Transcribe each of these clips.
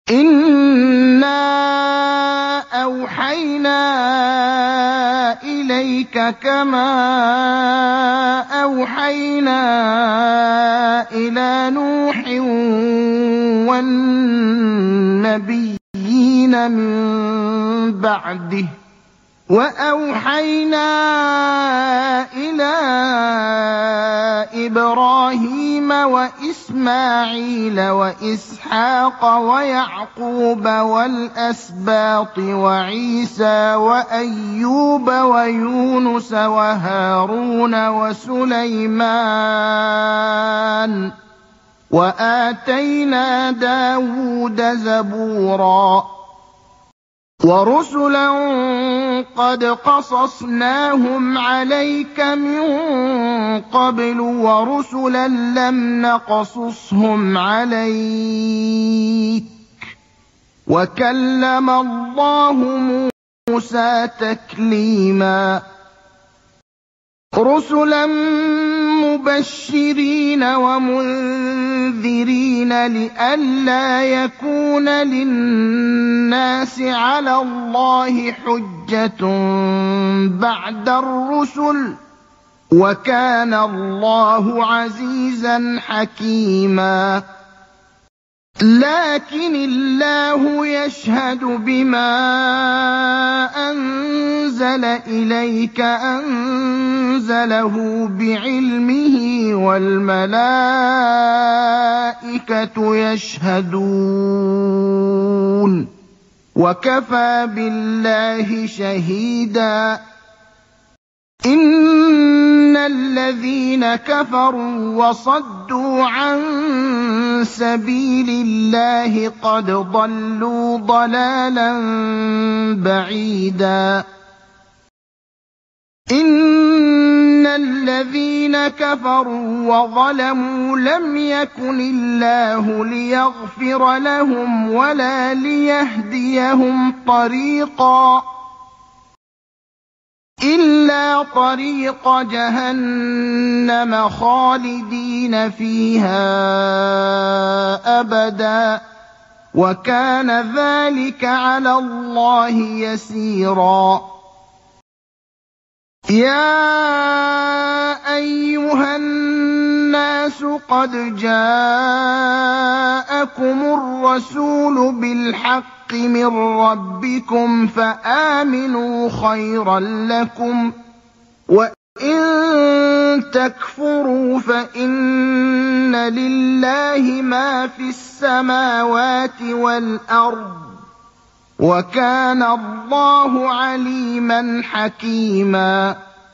إِنَّا أَوْحَيْنَا إِلَيْكَ كَمَا أَوْحَيْنَا إِلَىٰ نُوحٍ وَالنَّبِيِّينَ مِن بَعْدِهِ ۚ وَأَوْحَيْنَا إِلَىٰ إِبْرَاهِيمَ وَإِسْمَاعِيلَ وَإِسْحَاقَ وَيَعْقُوبَ وَالْأَسْبَاطِ وَعِيسَىٰ وَأَيُّوبَ وَيُونُسَ وَهَارُونَ وَسُلَيْمَانَ ۚ وَآتَيْنَا دَاوُودَ زَبُورًا. وَرُسُلًا قَدْ قَصَصْنَاهُمْ عَلَيْكَ مِن قَبْلُ وَرُسُلًا لَّمْ نَقْصُصْهُمْ عَلَيْكَ ۚ وَكَلَّمَ اللَّهُ مُوسَىٰ تَكْلِيمًا. رُسُلًا مُّبَشِّرِينَ وَمُنذِرِينَ لِئَلَّا يَكُونَ لِلنَّاسِ عَلَى اللَّهِ حُجَّةٌ بَعْدَ الرُّسُلِ ۚ وَكَانَ اللَّهُ عَزِيزًا حَكِيمًا. لَّٰكِنِ اللَّهُ يَشْهَدُ بِمَا أَنزَلَ إِلَيْكَ أَنزَلَهُ بِعِلْمِهِ وَالْمَلَائِكَةُ يَشْهَدُونَ ۚ وَكَفَىٰ بِاللَّهِ شَهِيدًا. إِنَّ الَّذِينَ كَفَرُوا وَصَدُّوا عَن سَبِيلِ اللَّهِ قَدْ ضَلُّوا ضَلَالًا بَعِيدًا. إِنَّ الَّذِينَ كَفَرُوا وَظَلَمُوا لَمْ يَكُنِ اللَّهُ لِيَغْفِرَ لَهُمْ وَلَا لِيَهْدِيَهُمْ طَرِيقًا إِلَّا طَرِيقَ جَهَنَّمَ خَالِدِينَ فِيهَا أَبَدًا ۚ وَكَانَ ذَٰلِكَ عَلَى اللَّهِ يَسِيرًا. يَا أَيُّهَا النَّاسُ قَدْ جَاءَكُمُ الرَّسُولُ بِالْحَقِّ مِن رَّبِّكُمْ فَآمِنُوا خَيْرًا لَّكُمْ ۚ وَإِن تَكْفُرُوا فَإِنَّ لِلَّهِ مَا فِي السَّمَاوَاتِ وَالْأَرْضِ ۚ وَكَانَ اللَّهُ عَلِيمًا حَكِيمًا.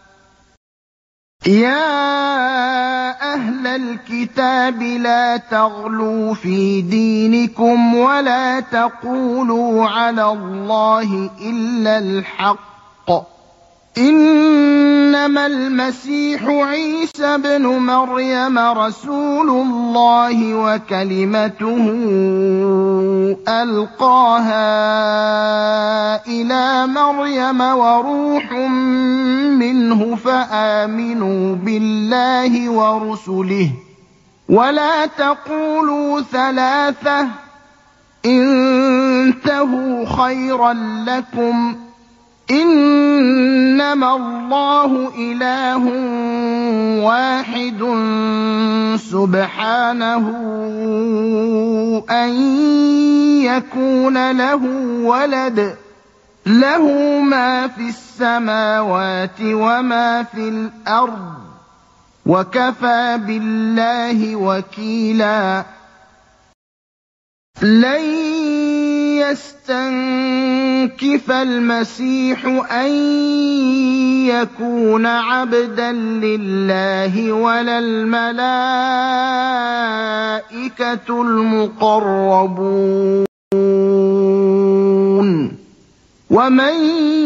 يَا أَهْلَ الْكِتَابِ لَا تَغْلُوا فِي دِينِكُمْ وَلَا تَقُولُوا عَلَى اللَّهِ إِلَّا الْحَقَّ ۚ إِنَّمَا الْمَسِيحُ عِيسَى ابْنُ مَرْيَمَ رَسُولُ اللَّهِ وَكَلِمَتُهُ أَلْقَاهَا إِلَىٰ مَرْيَمَ وَرُوحٌ مِّنْهُ ۖ فَآمِنُوا بِاللَّهِ وَرُسُلِهِ ۖ وَلَا تَقُولُوا ثَلَاثَةٌ ۚ انتهوا خَيْرًا لَّكُمْ ۚ إِنَّمَا اللَّهُ إِلَٰهٌ وَاحِدٌ سُبْحَانَهُ أَن يَكُونَ لَهُ وَلَدٌ ۘ لَّهُ مَا فِي السَّمَاوَاتِ وَمَا فِي الْأَرْضِ ۚ وَكَفَىٰ بِاللَّهِ وَكِيلًا. لَّن يَسْتَنكِفَ الْمَسِيحُ أَن يَكُونَ عَبْدًا لِّلَّهِ وَلَا الْمَلَائِكَةُ الْمُقَرَّبُونَ ۚ وَمَن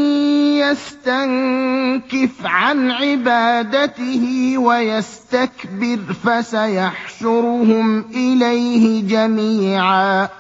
يَسْتَنكِفْ عَنْ عِبَادَتِهِ وَيَسْتَكْبِرْ فَسَيَحْشُرُهُمْ إِلَيْهِ جَمِيعًا.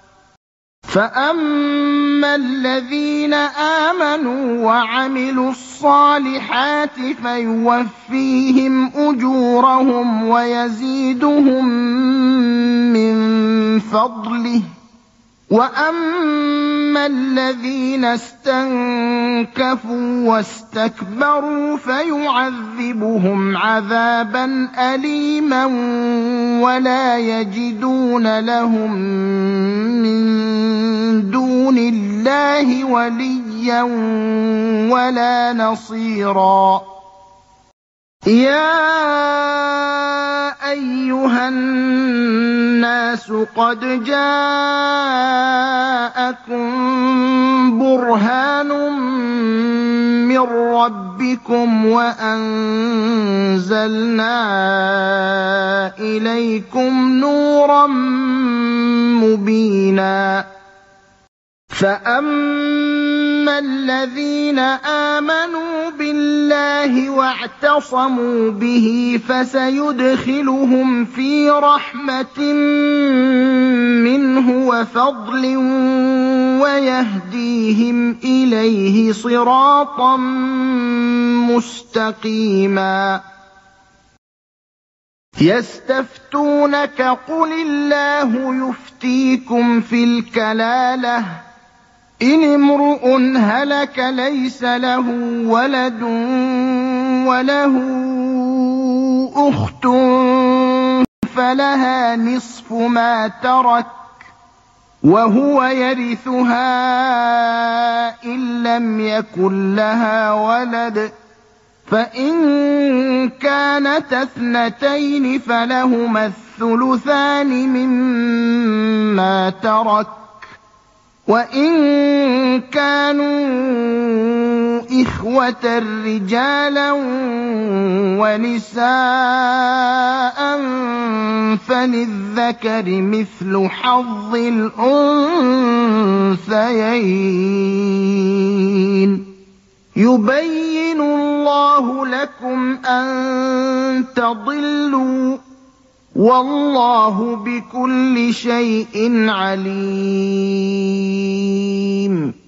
فَأَمَّا الَّذِينَ آمَنُوا وَعَمِلُوا الصَّالِحَاتِ فَيُوَفِّيهِمْ أُجُورَهُمْ وَيَزِيدُهُم مِّن فَضْلِهِ ۖ وَأَمَّا الَّذِينَ اسْتَنكَفُوا وَاسْتَكْبَرُوا فَيُعَذِّبُهُمْ عَذَابًا أَلِيمًا وَلَا يَجِدُونَ لَهُم مِّن دُونِ اللَّهِ وَلِيًّا وَلَا نَصِيرًا يَا أَيُّهَا النَّاسُ قَدْ جَاءَكُم بُرْهَانٌ مِّن رَّبِّكُمْ وَأَنزَلْنَا إِلَيْكُمْ نُورًا مُّبِينًا فَأَمَّا الَّذِينَ آمَنُوا بِاللَّهِ وَاعْتَصَمُوا بِهِ فَسَيُدْخِلُهُمْ فِي رَحْمَةٍ مِّنْهُ وَفَضْلٍ وَيَهْدِيهِمْ إِلَيْهِ صِرَاطًا مُّسْتَقِيمًا يَسْتَفْتُونَكَ قُلِ اللَّهُ يُفْتِيكُمْ فِي الْكَلَالَةِ إِنِ امْرُؤٌ هَلَكَ لَيْسَ لَهُ وَلَدٌ وَلَهُ أُخْتٌ فَلَهَا نِصْفُ مَا تَرَكَ وَهُوَ يَرِثُهَا إِن لَّمْ يَكُن لَّهَا وَلَدٌ فَإِن كَانَتَا اثْنَتَيْنِ فَلَهُمَا الثُّلُثَانِ مِمَّا تَرَكَ وَإِن كَانُوا إِخْوَةً رِّجَالًا وَنِسَاءً فَلِلذَّكَرِ مِثْلُ حَظِّ الْأُنثَيَيْنِ يُبَيِّنُ اللَّهُ لَكُمْ أَن تَضِلُّوا وَاللَّهُ بِكُلِّ شَيْءٍ عَلِيمٌ